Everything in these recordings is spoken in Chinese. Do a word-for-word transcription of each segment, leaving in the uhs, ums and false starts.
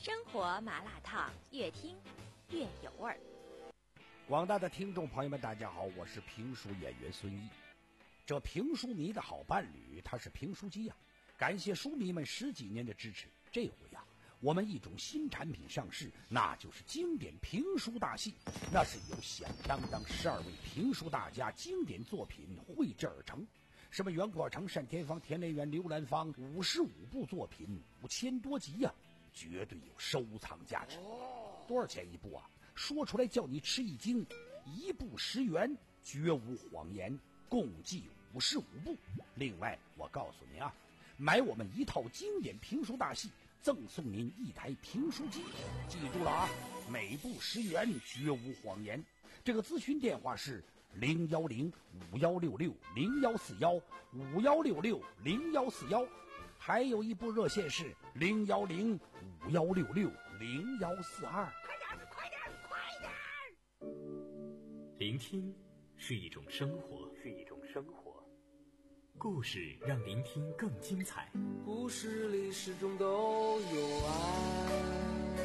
生活麻辣烫，越听越有味儿。 广大的听众朋友们，大家好，我是评书演员孙毅。这评书迷的好伴侣，他是评书机呀、啊。感谢书迷们十几年的支持，这回呀、啊，我们一种新产品上市，那就是经典评书大戏。那是由响当当十二位评书大家经典作品绘制而成。什么袁阔成、单田芳、田连元、刘兰芳，五十五部作品，五千多集呀、啊，绝对有收藏价值。多少钱一部啊？说出来叫你吃一惊，一部十元，绝无谎言，共计五十五部。另外，我告诉您啊，买我们一套经典评书大戏，赠送您一台评书机。记住了啊，每部十元，绝无谎言。这个咨询电话是零幺零五幺六六零幺四幺五幺六六零幺四幺，还有一部热线是零幺零五幺六六零幺四二。 快点，快点，快点！ 聆听是一种生活，是一种生活。故事让聆听更精彩。 故事里始终都有爱。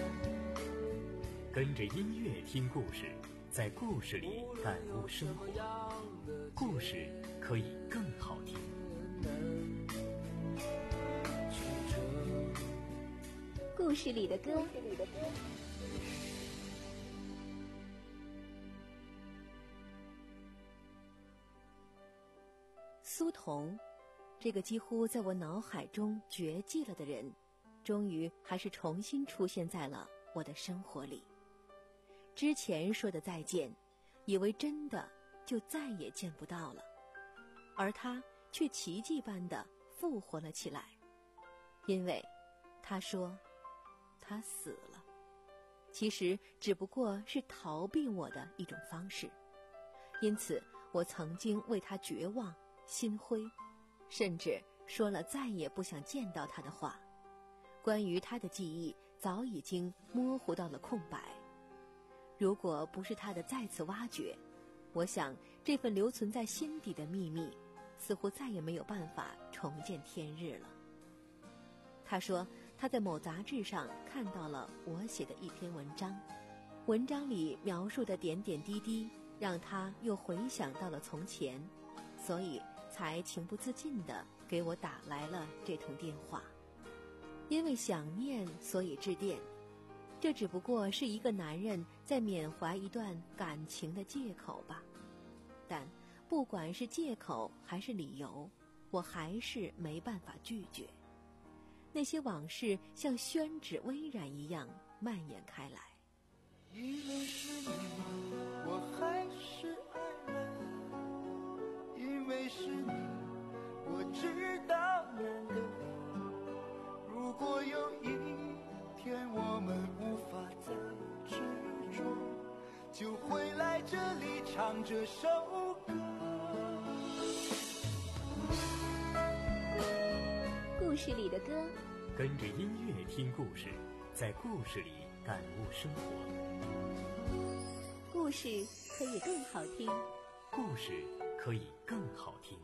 跟着音乐听故事，在故事里感悟生活。故事可以更好听。 故事里的歌。苏童，这个几乎在我脑海中绝迹了的人，终于还是重新出现在了我的生活里。之前说的再见，以为真的就再也见不到了，而他却奇迹般的复活了起来，因为他说他死了，其实只不过是逃避我的一种方式。因此我曾经为他绝望心灰，甚至说了再也不想见到他的话。关于他的记忆早已经模糊到了空白。如果不是他的再次挖掘，我想这份留存在心底的秘密似乎再也没有办法重见天日了。他说他在某杂志上看到了我写的一篇文章，文章里描述的点点滴滴让他又回想到了从前，所以才情不自禁地给我打来了这通电话。因为想念所以致电，这只不过是一个男人在缅怀一段感情的借口吧。但不管是借口还是理由，我还是没办法拒绝。那些往事像宣纸微染一样蔓延开来。 因为是你，我还是爱人。因为是你，我知道难得。如果有一天我们无法再执着，就会来这里唱这首歌。 故事里的歌， 跟着音乐听故事，在故事里感悟生活。 故事可以更好听， 故事可以更好听。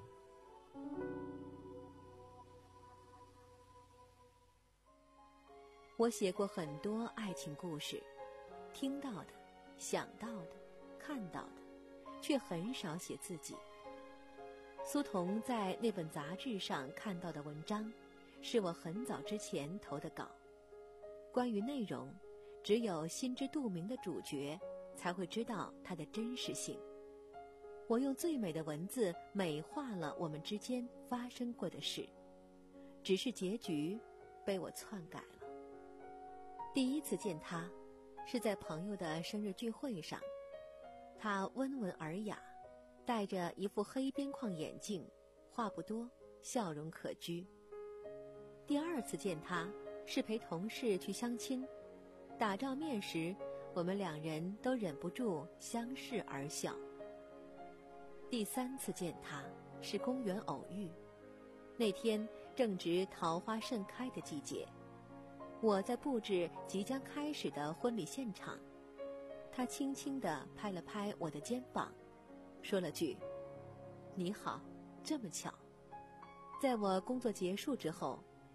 我写过很多爱情故事，听到的、想到的、看到的，却很少写自己。苏童在那本杂志上看到的文章，是我很早之前投的稿。关于内容，只有心知肚明的主角才会知道它的真实性。我用最美的文字美化了我们之间发生过的事，只是结局被我篡改了。第一次见他，是在朋友的生日聚会上。他温文尔雅，戴着一副黑边框眼镜，话不多，笑容可掬。第二次见他，是陪同事去相亲，打照面时，我们两人都忍不住相视而笑。第三次见他，是公园偶遇，那天正值桃花盛开的季节。我在布置即将开始的婚礼现场，他轻轻地拍了拍我的肩膀，说了句：“你好，这么巧。”在我工作结束之后，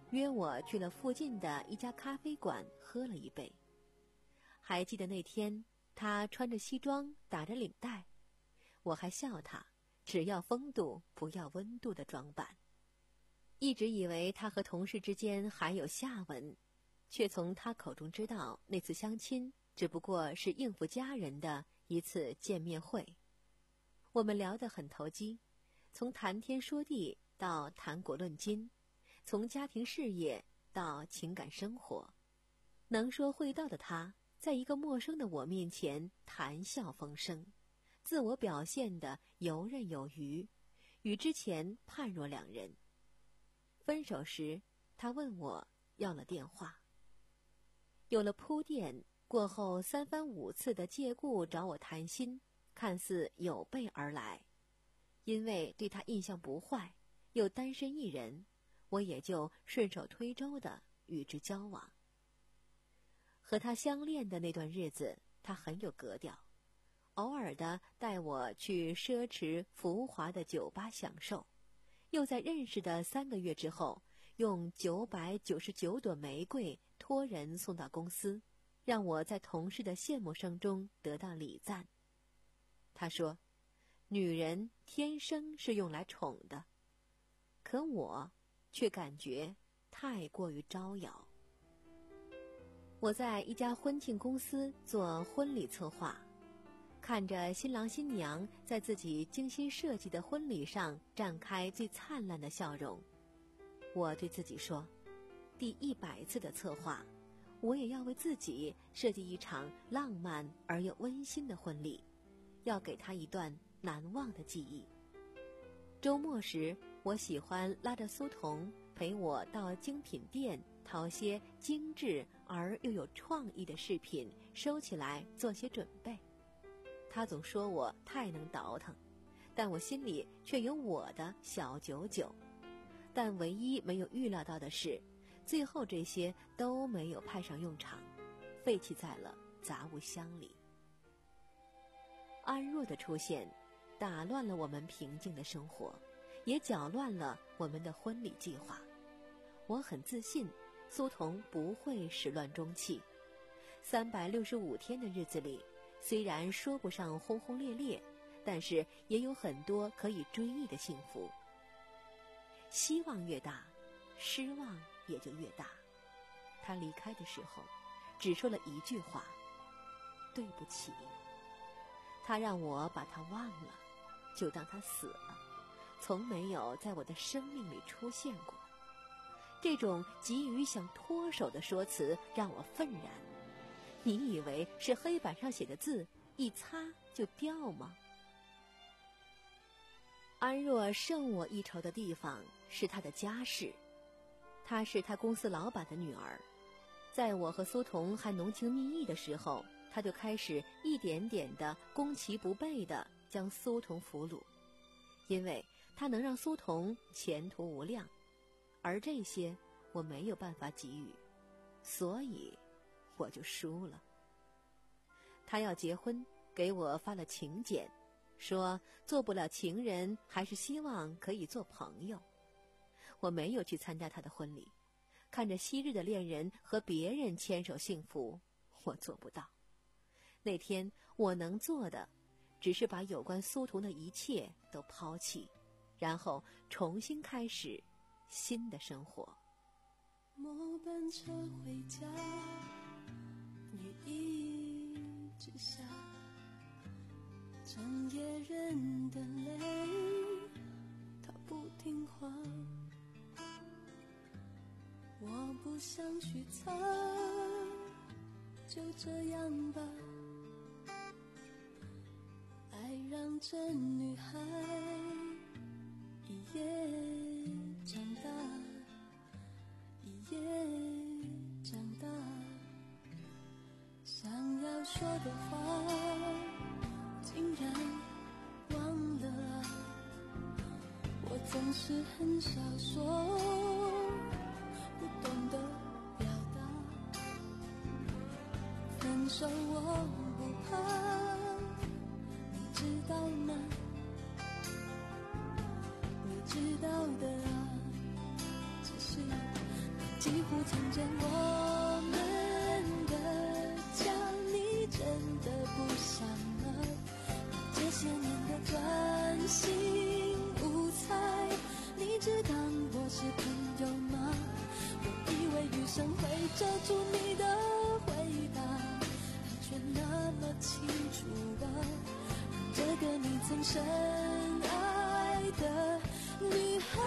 约我去了附近的一家咖啡馆喝了一杯。还记得那天他穿着西装打着领带，我还笑他只要风度不要温度的装扮。一直以为他和同事之间还有下文，却从他口中知道那次相亲只不过是应付家人的一次见面会。我们聊得很投机，从谈天说地到谈古论今，从家庭事业到情感生活。能说会道的他，在一个陌生的我面前谈笑风生，自我表现得游刃有余，与之前判若两人。分手时，他问我要了电话。有了铺垫，过后三番五次的借故找我谈心，看似有备而来。因为对他印象不坏，又单身一人，我也就顺手推舟的与之交往。和他相恋的那段日子，他很有格调，偶尔的带我去奢侈浮华的酒吧享受，又在认识的三个月之后，用九百九十九朵玫瑰托人送到公司，让我在同事的羡慕声中得到礼赞。他说，女人天生是用来宠的，可我却感觉太过于招摇。我在一家婚庆公司做婚礼策划，看着新郎新娘在自己精心设计的婚礼上绽开最灿烂的笑容，我对自己说，第一百次的策划，我也要为自己设计一场浪漫而又温馨的婚礼，要给他一段难忘的记忆。周末时，我喜欢拉着苏童陪我到精品店淘些精致而又有创意的饰品，收起来做些准备。他总说我太能倒腾，但我心里却有我的小九九。但唯一没有预料到的是，最后这些都没有派上用场，废弃在了杂物箱里。安若的出现打乱了我们平静的生活，也搅乱了我们的婚礼计划。我很自信苏童不会始乱终弃。三百六十五天的日子里，虽然说不上轰轰烈烈，但是也有很多可以追忆的幸福。希望越大，失望也就越大。他离开的时候只说了一句话，对不起。他让我把他忘了，就当他死了，从没有在我的生命里出现过。这种急于想脱手的说辞让我愤然。你以为是黑板上写的字一擦就掉吗？安若胜我一筹的地方是她的家世。她是她公司老板的女儿，在我和苏童还浓情蜜意的时候，她就开始一点点的攻其不备的将苏童俘虏，因为她能让苏童前途无量，而这些我没有办法给予，所以我就输了。他要结婚，给我发了请柬，说做不了情人，还是希望可以做朋友。我没有去参加他的婚礼，看着昔日的恋人和别人牵手幸福，我做不到。那天我能做的，只是把有关苏童的一切都抛弃，然后重新开始新的生活。 末班车回家，雨一直下，整夜人的泪，它不听话。我不想去擦，就这样吧。爱让这女孩一夜长大，一夜长大。想要说的话竟然忘了啊，我总是很少说，不懂得表达。分手我不怕，你知道吗？你知道的啊，只是几乎从前我们的家，你真的不想了。这些年的专心无猜，你只当我是朋友吗？我以为余生会遮住你的回答，却那么清楚啊，这个你曾深爱的女孩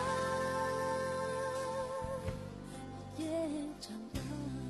也长大。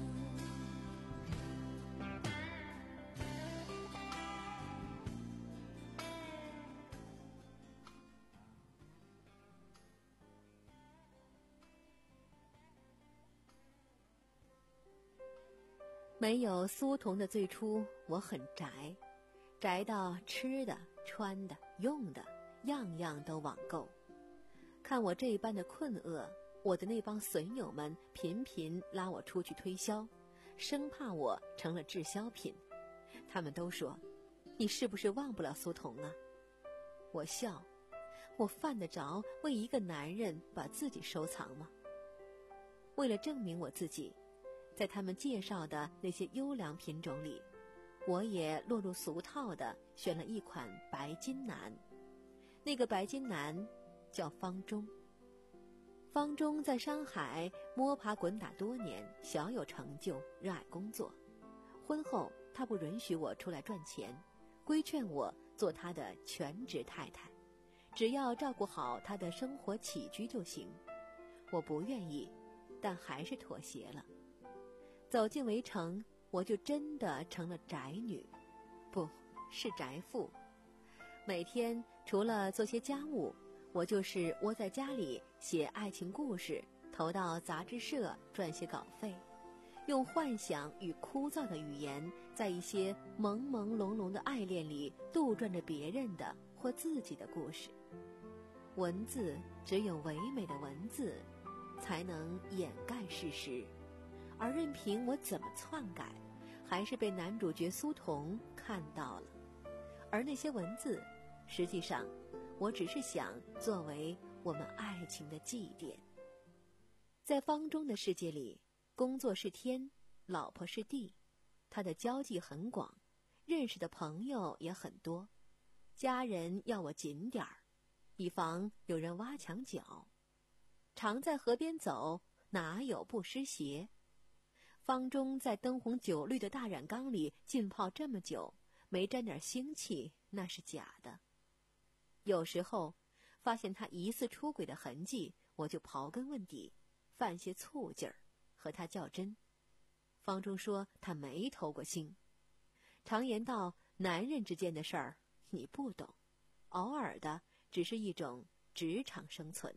没有苏童的最初，我很宅，宅到吃的、穿的、用的，样样都网购。看我这般的困厄，我的那帮损友们频频拉我出去推销，生怕我成了滞销品。他们都说：“你是不是忘不了苏童啊？”我笑，我犯得着为一个男人把自己收藏吗？为了证明我自己，在他们介绍的那些优良品种里，我也落入俗套的选了一款白金楠。那个白金楠叫方中。方中在上海摸爬滚打多年，小有成就，热爱工作。婚后他不允许我出来赚钱，规劝我做他的全职太太，只要照顾好他的生活起居就行。我不愿意，但还是妥协了。走进围城，我就真的成了宅女，不是宅妇。每天除了做些家务，我就是窝在家里写爱情故事，投到杂志社赚些稿费，用幻想与枯燥的语言，在一些朦朦胧胧的爱恋里杜撰着别人的或自己的故事。文字只有唯美的文字才能掩盖事实，而任凭我怎么篡改，还是被男主角苏童看到了。而那些文字，实际上我只是想作为我们爱情的祭奠。在方中的世界里，工作是天，老婆是地，他的交际很广，认识的朋友也很多，家人要我紧点儿，以防有人挖墙脚。常在河边走，哪有不湿鞋？方中在灯红酒绿的大染缸里浸泡这么久，没沾点腥气，那是假的。有时候发现他疑似出轨的痕迹，我就刨根问底，犯些醋劲儿，和他较真。方中说他没偷过腥。常言道，男人之间的事儿你不懂，偶尔的只是一种职场生存。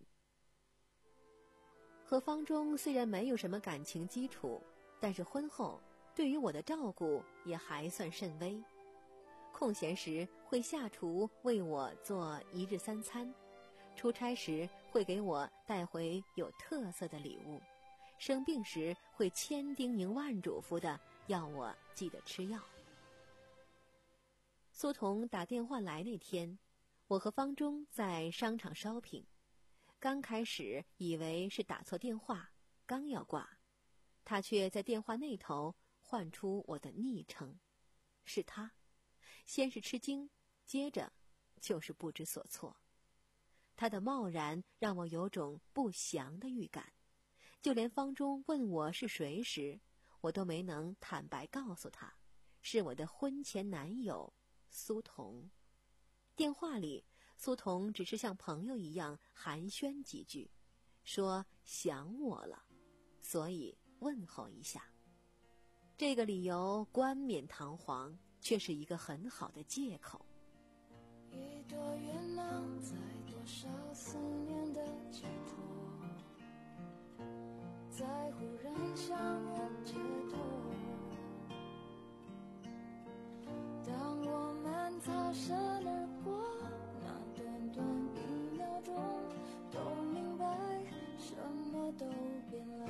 和方中虽然没有什么感情基础，但是婚后对于我的照顾也还算甚微。空闲时会下厨为我做一日三餐，出差时会给我带回有特色的礼物，生病时会千叮咛万嘱咐的要我记得吃药。苏童打电话来那天，我和方中在商场 shopping， 刚开始以为是打错电话，刚要挂，他却在电话那头唤出我的昵称，是他。先是吃惊，接着就是不知所措。他的贸然让我有种不祥的预感，就连方中问我是谁时，我都没能坦白告诉他，是我的婚前男友苏童。电话里，苏童只是像朋友一样寒暄几句，说想我了，所以问候一下。这个理由冠冕堂皇，却是一个很好的借口。 一朵月亮在多少思念的寄托，在忽然相遇解脱。当我们擦身而过，那短短一秒钟，都明白什么都变了。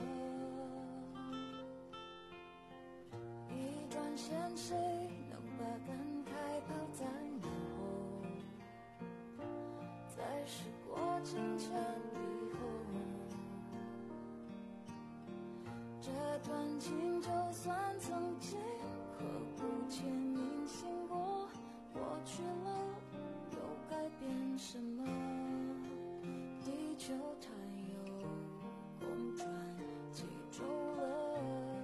一转身，谁能把感慨抛在脑后？在时过境迁以后， 段情就算曾经刻骨且铭心过，过去了又改变什么？地球它又公转几周了，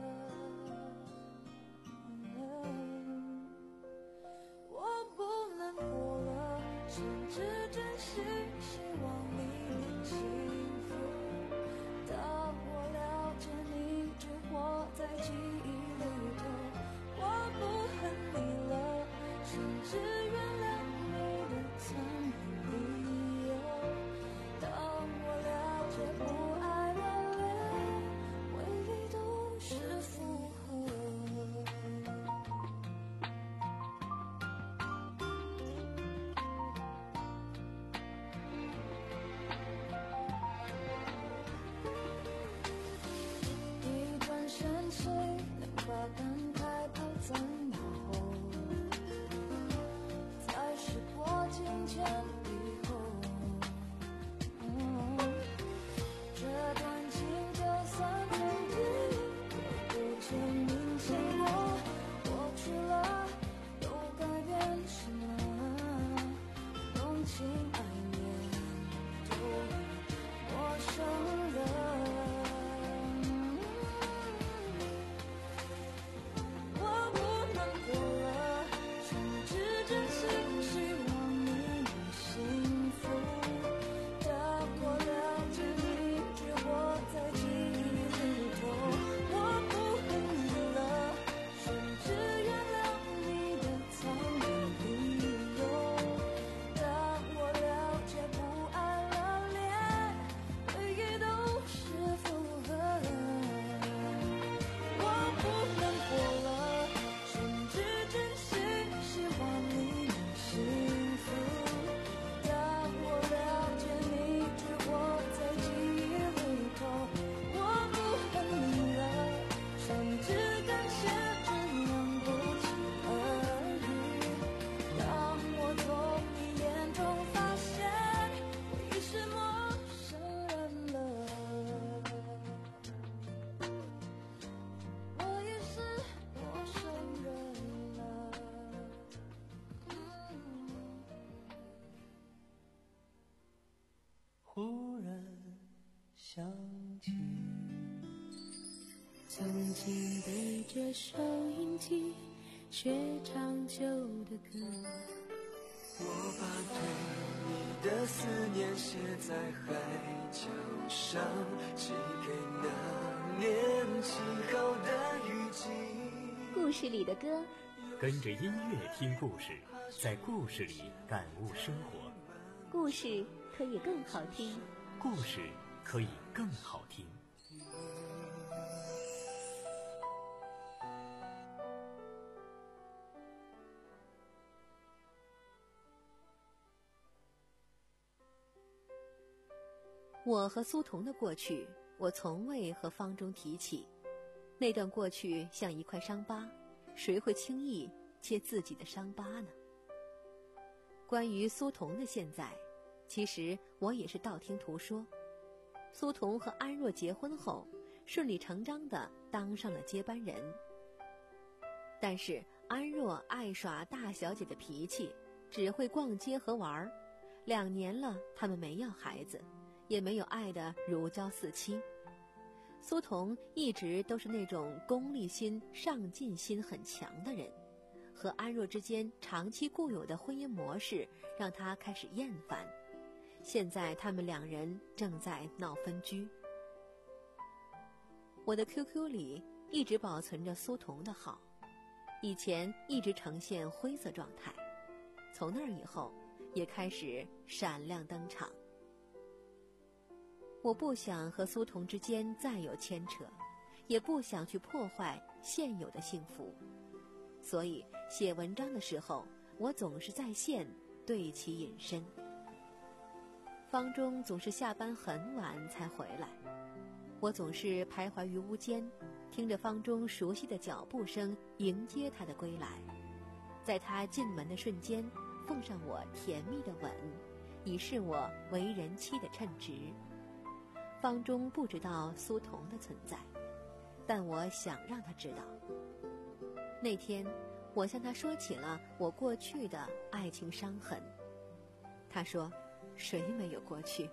我不难过了，甚至真心希望你能幸福。当我了解你只活在记忆里头，我不恨你了，甚至原谅你的残忍理由。当我了解不爱了，连回忆都是负荷。一转身，谁能把感慨抛在脑后？在时过境迁以后，这段情就算曾经刻骨且铭心过，过去了又改变什么？用情爱念都陌生了。我不难过了，甚至真心希望你能幸福。当我了解你只活在记忆里头，我不恨你了，甚至原谅你的残忍理由。当我了解不爱了，连回忆都是负荷。我不难过了，甚至真心希望你能幸福。当我了解你只活在记忆里头，我不恨你了，甚至感谢这样不期而遇。当我从你眼中发现我已是陌生人了，我已是陌生人了。 忽然想起， 曾经对着收音机学唱旧的歌， 我把对你的思念写在海角上，寄给那年起好的雨季。 故事里的歌， 跟着音乐听故事，在故事里感悟生活。 故事可以更好听。 故事可以更好听。 我和苏童的过去，我从未和方中提起。那段过去像一块伤疤，谁会轻易揭自己的伤疤呢？关于苏童的现在，其实我也是道听途说。苏童和安若结婚后，顺理成章地当上了接班人。但是安若爱耍大小姐的脾气，只会逛街和玩儿。两年了，他们没要孩子，也没有爱得如胶似漆。苏童一直都是那种功利心、上进心很强的人，和安若之间长期固有的婚姻模式让他开始厌烦。现在他们两人正在闹分居。我的 Q Q 里一直保存着苏童的号，以前一直呈现灰色状态，从那儿以后也开始闪亮登场。我不想和苏童之间再有牵扯，也不想去破坏现有的幸福，所以写文章的时候，我总是在线对其隐身。方中总是下班很晚才回来，我总是徘徊于屋间，听着方中熟悉的脚步声迎接他的归来，在他进门的瞬间奉上我甜蜜的吻，以示我为人妻的称职。方中不知道苏童的存在， 但我想让他知道。那天，我向他说起了我过去的爱情伤痕。他说：“谁没有过去？”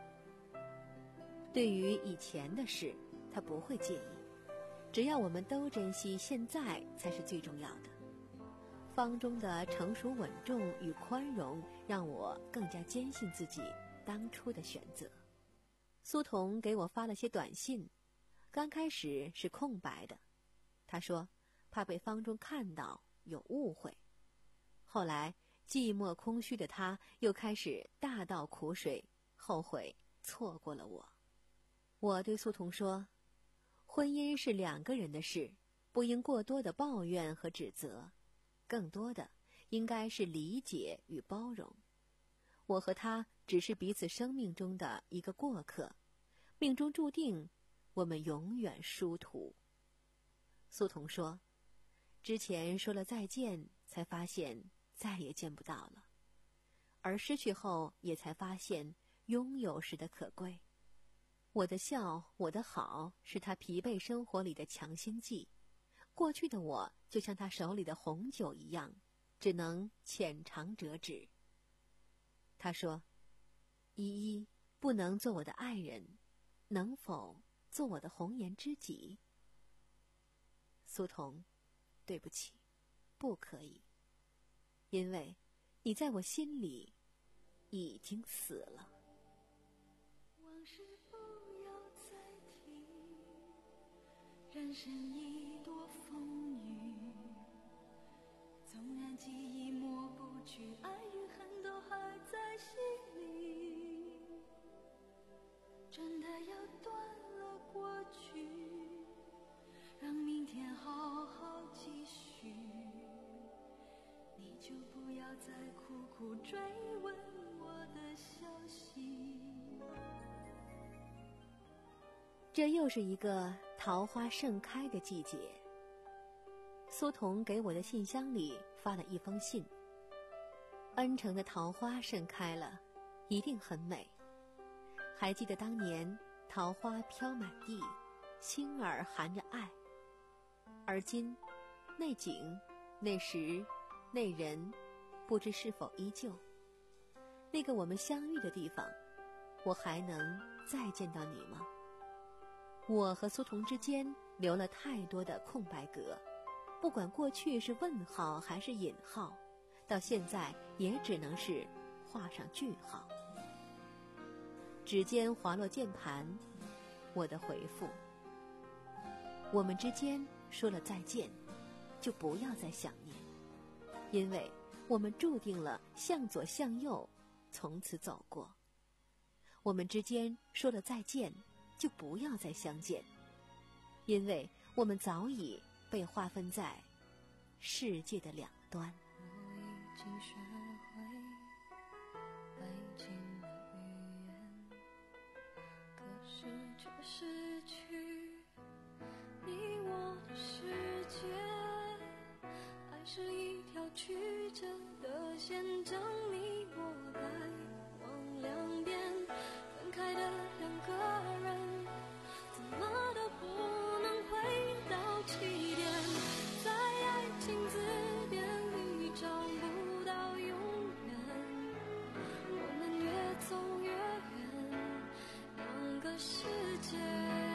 对于以前的事，他不会介意，只要我们都珍惜现在才是最重要的。方中的成熟稳重与宽容，让我更加坚信自己当初的选择。苏童给我发了些短信，刚开始是空白的，他说怕被方中看到有误会。后来寂寞空虚的他又开始大倒苦水，后悔错过了我。我对苏童说，婚姻是两个人的事，不应过多的抱怨和指责，更多的应该是理解与包容。我和他只是彼此生命中的一个过客，命中注定我们永远殊途。苏童说，之前说了再见，才发现再也见不到了，而失去后也才发现拥有时的可贵。我的笑，我的好，是他疲惫生活里的强心剂。过去的我就像他手里的红酒一样，只能浅尝辄止。他说，依依不能做我的爱人，能否做我的红颜知己？苏童，对不起，不可以，因为你在我心里已经死了。 往事不要再提，人生已多风雨，纵然记忆抹不去，爱与恨都还在心里。真的要断了过去，让明天好好继续，你就不要再苦苦追问我的消息。 这又是一个桃花盛开的季节。苏童给我的信箱里发了一封信，恩城的桃花盛开了，一定很美。还记得当年桃花飘满地，心儿含着爱，而今那景那时那人，不知是否依旧。那个我们相遇的地方，我还能再见到你吗？我和苏童之间留了太多的空白格，不管过去是问号还是引号，到现在也只能是画上句号。指尖滑落键盘，我的回复：我们之间说了再见，就不要再想念，因为我们注定了向左向右，从此走过。我们之间说了再见，就不要再相见，因为我们早已被划分在世界的两端。 我已经学会爱情的语言，可是却失去你我的世界。爱是一条曲折的线，将你我来往两边，分开的两个人怎么都不能回到起点，在爱情字典里找不到永远，我们越走越远，两个世界。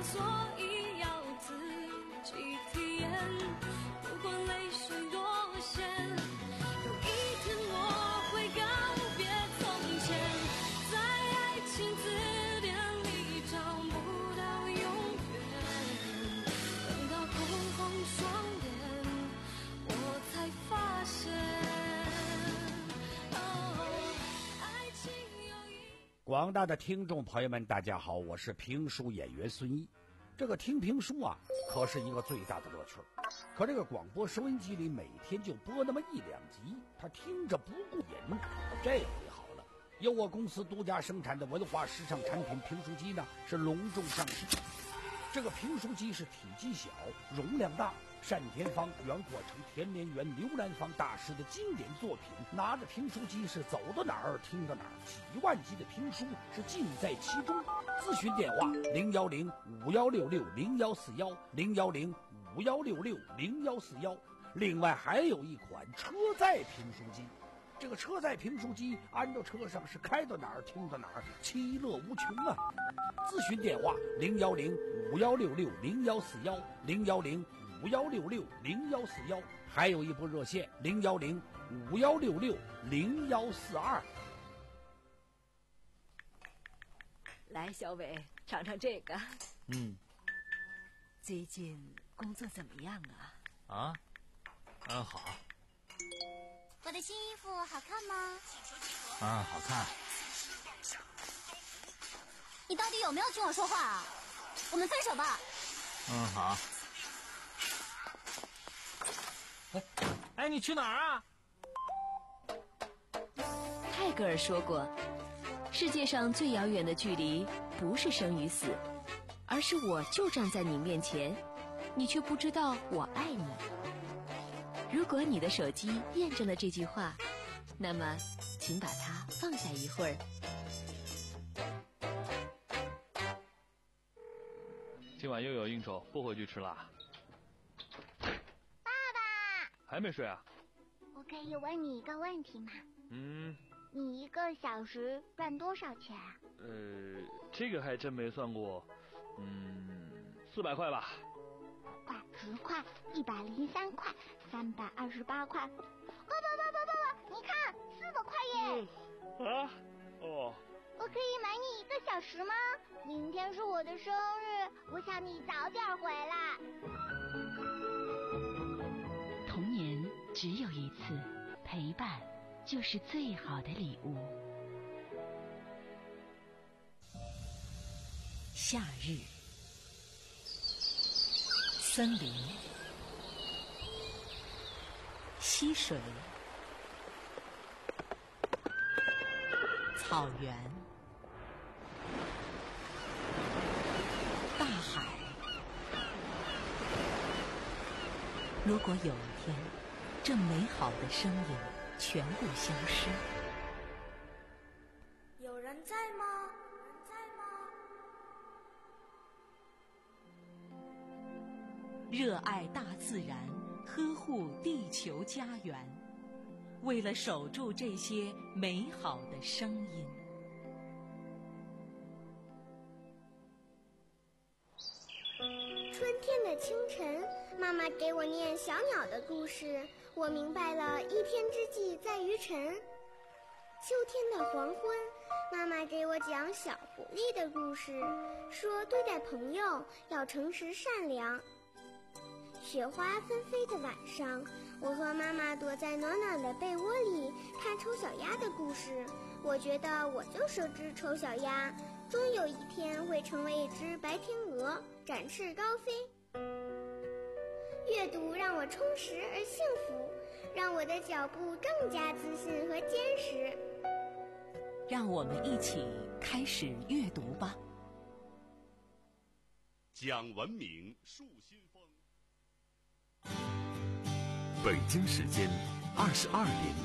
所以要自己体验。如果泪水多咸，有一天我会告别从前，在爱情字典里找不到永远。等到空红双眼，我才发现，哦，爱情有一。 广大的听众朋友们，大家好，我是评书演员孙一。这个听评书啊，可是一个最大的乐趣。可这个广播收音机里每天就播那么一两集，他听着不过瘾。这回好了，由我公司独家生产的文化时尚产品评书机呢，是隆重上市。这个评书机是体积小，容量大，单田芳、袁国成、田连元、刘兰芳大师的经典作品，拿着评书机是走到哪儿听到哪儿，几万集的评书是尽在其中。咨询电话零幺零五幺六六零幺四幺零幺零五幺六六零幺四幺。另外还有一款车载评书机，这个车载评书机安到车上是开到哪儿听到哪儿，其乐无穷啊！咨询电话零幺零五幺六六零幺四幺零幺零五幺六六零幺四幺，还有一部热线零幺零五幺六六零幺四二。 来，小伟，尝尝这个。 嗯。 最近工作怎么样啊？ 啊？嗯，好。 我的新衣服好看吗？ 啊，好看。 你到底有没有听我说话啊？我们分手吧。 嗯，好。哎，哎，你去哪儿啊？ 泰戈尔说过，世界上最遥远的距离不是生与死，而是我就站在你面前，你却不知道我爱你。如果你的手机验证了这句话，那么请把它放下一会儿。 今晚又有应酬，不回去吃了。 爸爸， 还没睡啊？ 我可以问你一个问题吗？ 嗯。 你一个小时赚多少钱啊？ 呃，这个还真没算过。嗯，四百块吧。 快，十块，一百零三块，三百二十八块。爸爸爸爸爸爸，你看，四百块耶！ 嗯、啊？哦。 我可以买你一个小时吗？明天是我的生日，我想你早点回来。 童年只有一次，陪伴就是最好的礼物。夏日，森林，溪水，草原，大海。如果有一天，这美好的声音全部消失， 有人在吗？人在吗？ 热爱大自然，呵护地球家园，为了守住这些美好的声音。 春天的清晨，妈妈给我念小鸟的故事，我明白了一天之计在于晨。秋天的黄昏，妈妈给我讲小狐狸的故事，说对待朋友要诚实善良。雪花纷飞的晚上，我和妈妈躲在暖暖的被窝里看丑小鸭的故事，我觉得我就是只丑小鸭，终有一天会成为一只白天鹅，展翅高飞。阅读让我充实而幸福，让我的脚步更加自信和坚实。 让我们一起开始阅读吧。 讲文明树新风。 北京时间二十二点。